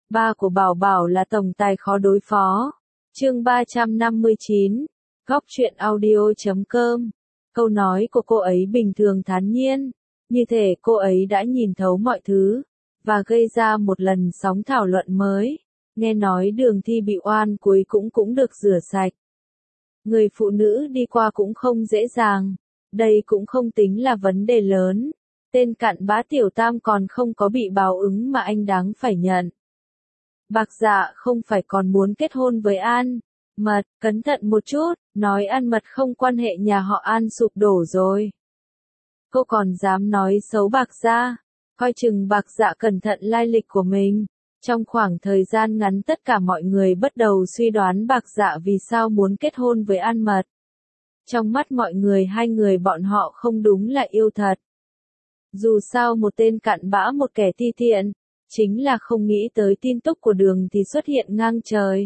Ba của Bảo Bảo là tổng tài khó đối phó. Chương 359, Góc truyện audio.com. Câu nói của cô ấy bình thường thản nhiên, như thể cô ấy đã nhìn thấu mọi thứ, và gây ra một lần sóng thảo luận mới. Nghe nói Đường Thi bị oan cuối cũng được rửa sạch. Người phụ nữ đi qua cũng không dễ dàng, đây cũng không tính là vấn đề lớn. Tên cặn bã Tiểu Tam còn không có bị báo ứng mà anh đáng phải nhận. Bạc Dạ không phải còn muốn kết hôn với An Mật, cẩn thận một chút, nói An Mật không quan hệ nhà họ An sụp đổ rồi. Cô còn dám nói xấu Bạc Dạ, coi chừng Bạc Dạ cẩn thận lai lịch của mình. Trong khoảng thời gian ngắn tất cả mọi người bắt đầu suy đoán Bạc Dạ vì sao muốn kết hôn với An Mật. Trong mắt mọi người hai người bọn họ không đúng là yêu thật. Dù sao một tên cặn bã một kẻ ti tiện, chính là không nghĩ tới tin tức của Đường thì xuất hiện ngang trời.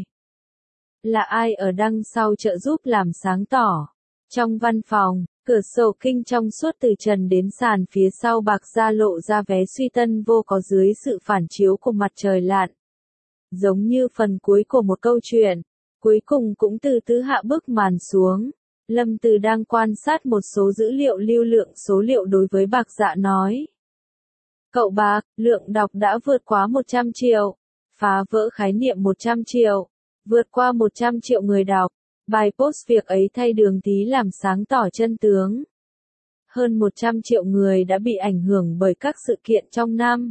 Là ai ở đằng sau trợ giúp làm sáng tỏ? Trong văn phòng, cửa sổ kinh trong suốt từ trần đến sàn phía sau Bạc Dạ lộ ra vé suy tân vô có dưới sự phản chiếu của mặt trời lặn. Giống như phần cuối của một câu chuyện, cuối cùng cũng từ từ hạ bức màn xuống. Lâm Từ đang quan sát một số dữ liệu lưu lượng số liệu đối với Bạc Dạ nói. Cậu Bạc, lượng đọc đã vượt quá 100 triệu, phá vỡ khái niệm 100 triệu, vượt qua 100 triệu người đọc. Bài post việc ấy thay Đường Tí làm sáng tỏ chân tướng. Hơn 100 triệu người đã bị ảnh hưởng bởi các sự kiện trong năm.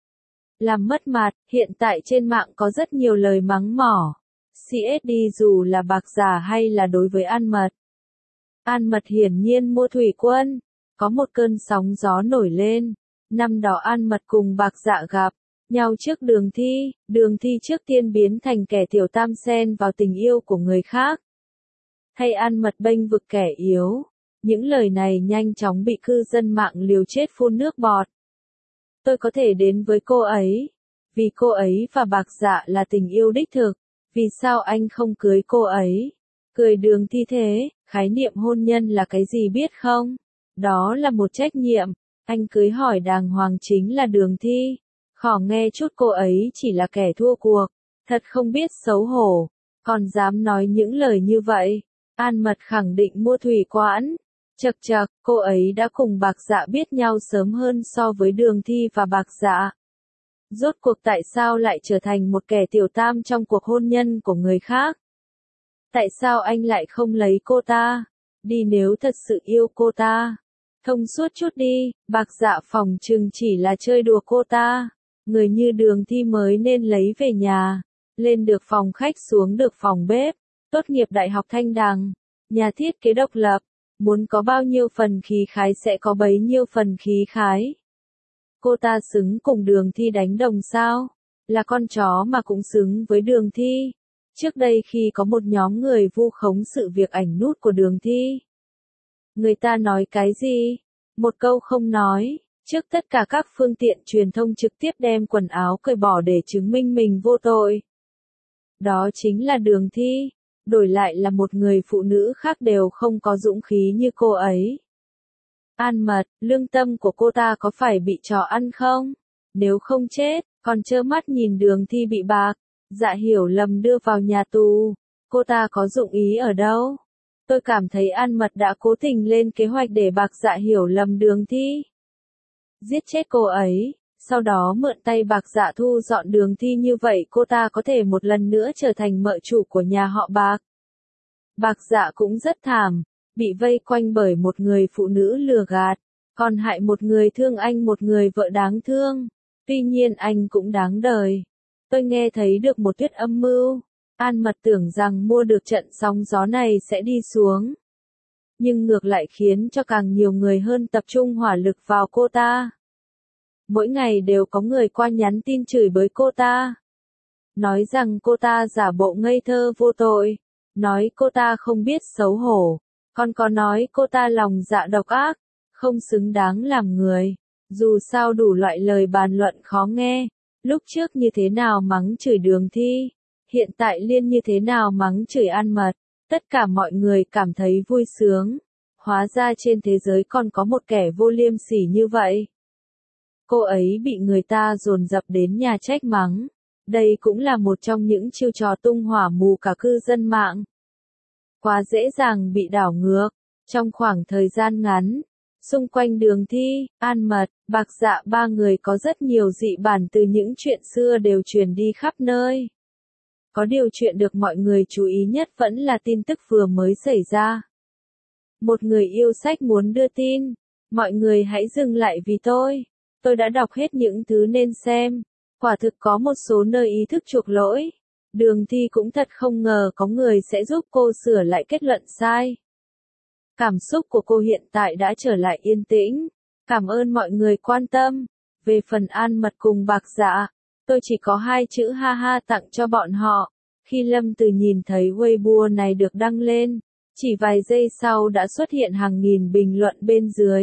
Làm mất mặt, hiện tại trên mạng có rất nhiều lời mắng mỏ. CSD dù là Bạc Dạ hay là đối với An Mật. An Mật hiển nhiên mua thủy quân. Có một cơn sóng gió nổi lên. Năm đó An Mật cùng Bạc Dạ gặp nhau trước Đường Thi trước tiên biến thành kẻ tiểu tam xen vào tình yêu của người khác. Hay An Mật bênh vực kẻ yếu. Những lời này nhanh chóng bị cư dân mạng liều chết phun nước bọt. Tôi có thể đến với cô ấy, vì cô ấy và Bạc Dạ là tình yêu đích thực, vì sao anh không cưới cô ấy? Cười Đường Thi thế, khái niệm hôn nhân là cái gì biết không? Đó là một trách nhiệm, anh cưới hỏi đàng hoàng chính là Đường Thi. Khỏ nghe chút cô ấy chỉ là kẻ thua cuộc, thật không biết xấu hổ, còn dám nói những lời như vậy. An Mật khẳng định mua thủy quãn. Chậc chậc, cô ấy đã cùng Bạc Dạ biết nhau sớm hơn so với Đường Thi và Bạc Dạ. Rốt cuộc tại sao lại trở thành một kẻ tiểu tam trong cuộc hôn nhân của người khác? Tại sao anh lại không lấy cô ta? Đi nếu thật sự yêu cô ta. Thông suốt chút đi, Bạc Dạ phòng chừng chỉ là chơi đùa cô ta. Người như Đường Thi mới nên lấy về nhà. Lên được phòng khách xuống được phòng bếp. Tốt nghiệp Đại học Thanh Đằng. Nhà thiết kế độc lập. Muốn có bao nhiêu phần khí khái sẽ có bấy nhiêu phần khí khái. Cô ta xứng cùng Đường Thi đánh đồng sao? Là con chó mà cũng xứng với Đường Thi. Trước đây khi có một nhóm người vu khống sự việc ảnh nút của Đường Thi. Người ta nói cái gì? Một câu không nói. Trước tất cả các phương tiện truyền thông trực tiếp đem quần áo cởi bỏ để chứng minh mình vô tội. Đó chính là Đường Thi. Đổi lại là một người phụ nữ khác đều không có dũng khí như cô ấy. An Mật, lương tâm của cô ta có phải bị chó ăn không? Nếu không chết, còn trơ mắt nhìn Đường Thi bị Bạc Dạ hiểu lầm đưa vào nhà tù. Cô ta có dụng ý ở đâu? Tôi cảm thấy An Mật đã cố tình lên kế hoạch để Bạc Dạ hiểu lầm Đường Thi. Giết chết cô ấy, sau đó mượn tay Bạc Dạ thu dọn Đường Thi như vậy cô ta có thể một lần nữa trở thành mợ chủ của nhà họ Bạc. Bạc Dạ cũng rất thảm, bị vây quanh bởi một người phụ nữ lừa gạt, còn hại một người thương anh một người vợ đáng thương. Tuy nhiên anh cũng đáng đời. Tôi nghe thấy được một thuyết âm mưu. An Mật tưởng rằng mua được trận sóng gió này sẽ đi xuống. Nhưng ngược lại khiến cho càng nhiều người hơn tập trung hỏa lực vào cô ta. Mỗi ngày đều có người qua nhắn tin chửi bới cô ta. Nói rằng cô ta giả bộ ngây thơ vô tội. Nói cô ta không biết xấu hổ. Còn có nói cô ta lòng dạ độc ác. Không xứng đáng làm người. Dù sao đủ loại lời bàn luận khó nghe. Lúc trước như thế nào mắng chửi Đường Thi. Hiện tại liên như thế nào mắng chửi An Mật. Tất cả mọi người cảm thấy vui sướng. Hóa ra trên thế giới còn có một kẻ vô liêm sỉ như vậy. Cô ấy bị người ta dồn dập đến nhà trách mắng. Đây cũng là một trong những chiêu trò tung hỏa mù cả cư dân mạng. Quá dễ dàng bị đảo ngược. Trong khoảng thời gian ngắn, xung quanh Đường Thi, An Mật, Bạc Dạ ba người có rất nhiều dị bản từ những chuyện xưa đều truyền đi khắp nơi. Có điều chuyện được mọi người chú ý nhất vẫn là tin tức vừa mới xảy ra. Một người yêu sách muốn đưa tin, mọi người hãy dừng lại vì tôi đã đọc hết những thứ nên xem. Quả thực có một số nơi ý thức chuộc lỗi. Đường Thi cũng thật không ngờ có người sẽ giúp cô sửa lại kết luận sai. Cảm xúc của cô hiện tại đã trở lại yên tĩnh. Cảm ơn mọi người quan tâm. Về phần An Mật cùng Bạc Dạ, tôi chỉ có 2 chữ ha ha tặng cho bọn họ. Khi Lâm Từ nhìn thấy Weibo này được đăng lên, chỉ vài giây sau đã xuất hiện hàng nghìn bình luận bên dưới.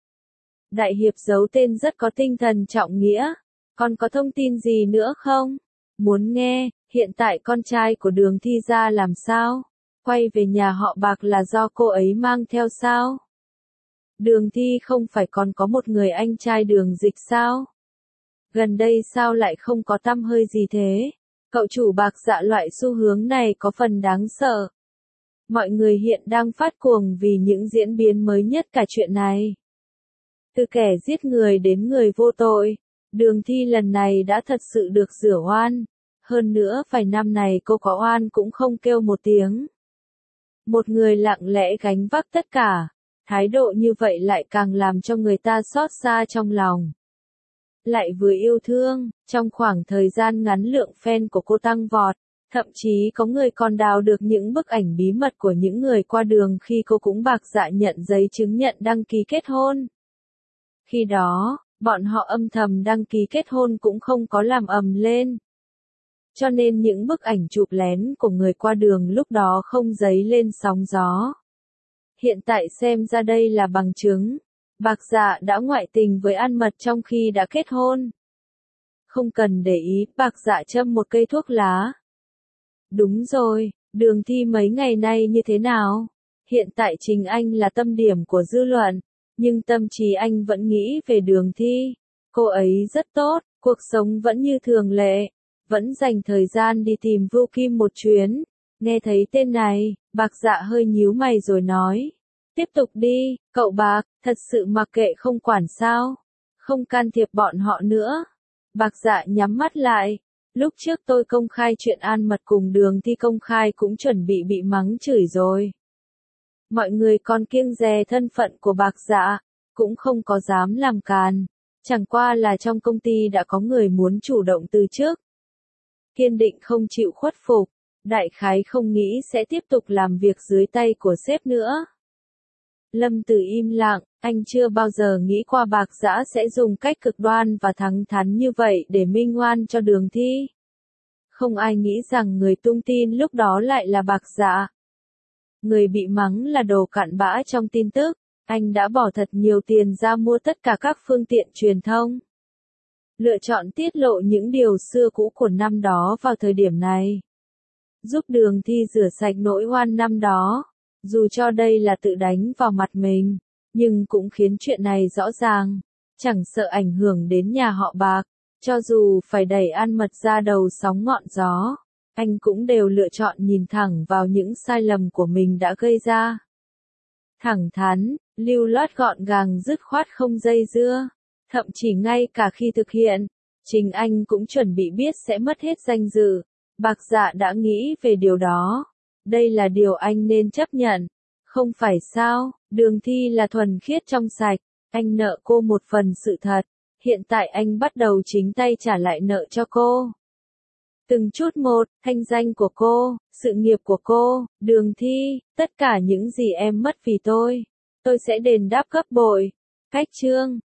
Đại hiệp giấu tên rất có tinh thần trọng nghĩa. Còn có thông tin gì nữa không? Muốn nghe, hiện tại con trai của Đường Thi ra làm sao? Quay về nhà họ Bạc là do cô ấy mang theo sao? Đường Thi không phải còn có một người anh trai Đường Dịch sao? Gần đây sao lại không có tăm hơi gì thế? Cậu chủ Bạc Dạ loại xu hướng này có phần đáng sợ. Mọi người hiện đang phát cuồng vì những diễn biến mới nhất cả chuyện này. Từ kẻ giết người đến người vô tội, Đường Thi lần này đã thật sự được rửa oan. Hơn nữa vài năm này cô có oan cũng không kêu một tiếng. Một người lặng lẽ gánh vác tất cả, thái độ như vậy lại càng làm cho người ta xót xa trong lòng. Lại vừa yêu thương, trong khoảng thời gian ngắn lượng fan của cô tăng vọt, thậm chí có người còn đào được những bức ảnh bí mật của những người qua đường khi cô cũng Bạc Dạ nhận giấy chứng nhận đăng ký kết hôn. Khi đó, bọn họ âm thầm đăng ký kết hôn cũng không có làm ầm lên. Cho nên những bức ảnh chụp lén của người qua đường lúc đó không dấy lên sóng gió. Hiện tại xem ra đây là bằng chứng. Bạc Dạ đã ngoại tình với An Mật trong khi đã kết hôn. Không cần để ý, Bạc Dạ châm một cây thuốc lá. Đúng rồi, Đường Thi mấy ngày nay như thế nào? Hiện tại chính anh là tâm điểm của dư luận, nhưng tâm trí anh vẫn nghĩ về Đường Thi. Cô ấy rất tốt, cuộc sống vẫn như thường lệ, vẫn dành thời gian đi tìm Vu Kim một chuyến. Nghe thấy tên này, Bạc Dạ hơi nhíu mày rồi nói. Tiếp tục đi, cậu Bạc, thật sự mặc kệ không quản sao? Không can thiệp bọn họ nữa. Bạc Dạ nhắm mắt lại. Lúc trước tôi công khai chuyện An Mật cùng Đường Thi công khai cũng chuẩn bị mắng chửi rồi. Mọi người còn kiêng dè thân phận của Bạc Dạ, cũng không có dám làm càn. Chẳng qua là trong công ty đã có người muốn chủ động từ trước. Kiên định không chịu khuất phục, đại khái không nghĩ sẽ tiếp tục làm việc dưới tay của sếp nữa. Lâm Từ im lặng, anh chưa bao giờ nghĩ qua Bạc Dạ sẽ dùng cách cực đoan và thẳng thắn như vậy để minh oan cho Đường Thi. Không ai nghĩ rằng người tung tin lúc đó lại là Bạc Dạ. Người bị mắng là đồ cặn bã trong tin tức, anh đã bỏ thật nhiều tiền ra mua tất cả các phương tiện truyền thông. Lựa chọn tiết lộ những điều xưa cũ của năm đó vào thời điểm này. Giúp Đường Thi rửa sạch nỗi oan năm đó. Dù cho đây là tự đánh vào mặt mình, nhưng cũng khiến chuyện này rõ ràng. Chẳng sợ ảnh hưởng đến nhà họ Bạc. Cho dù phải đẩy An Mật ra đầu sóng ngọn gió, anh cũng đều lựa chọn nhìn thẳng vào những sai lầm của mình đã gây ra. Thẳng thắn, lưu loát gọn gàng dứt khoát không dây dưa. Thậm chí ngay cả khi thực hiện, chính anh cũng chuẩn bị biết sẽ mất hết danh dự. Bạc Dạ đã nghĩ về điều đó. Đây là điều anh nên chấp nhận. Không phải sao, Đường Thi là thuần khiết trong sạch. Anh nợ cô một phần sự thật. Hiện tại anh bắt đầu chính tay trả lại nợ cho cô. Từng chút một, thanh danh của cô, sự nghiệp của cô, Đường Thi, tất cả những gì em mất vì tôi sẽ đền đáp gấp bội. Cách chương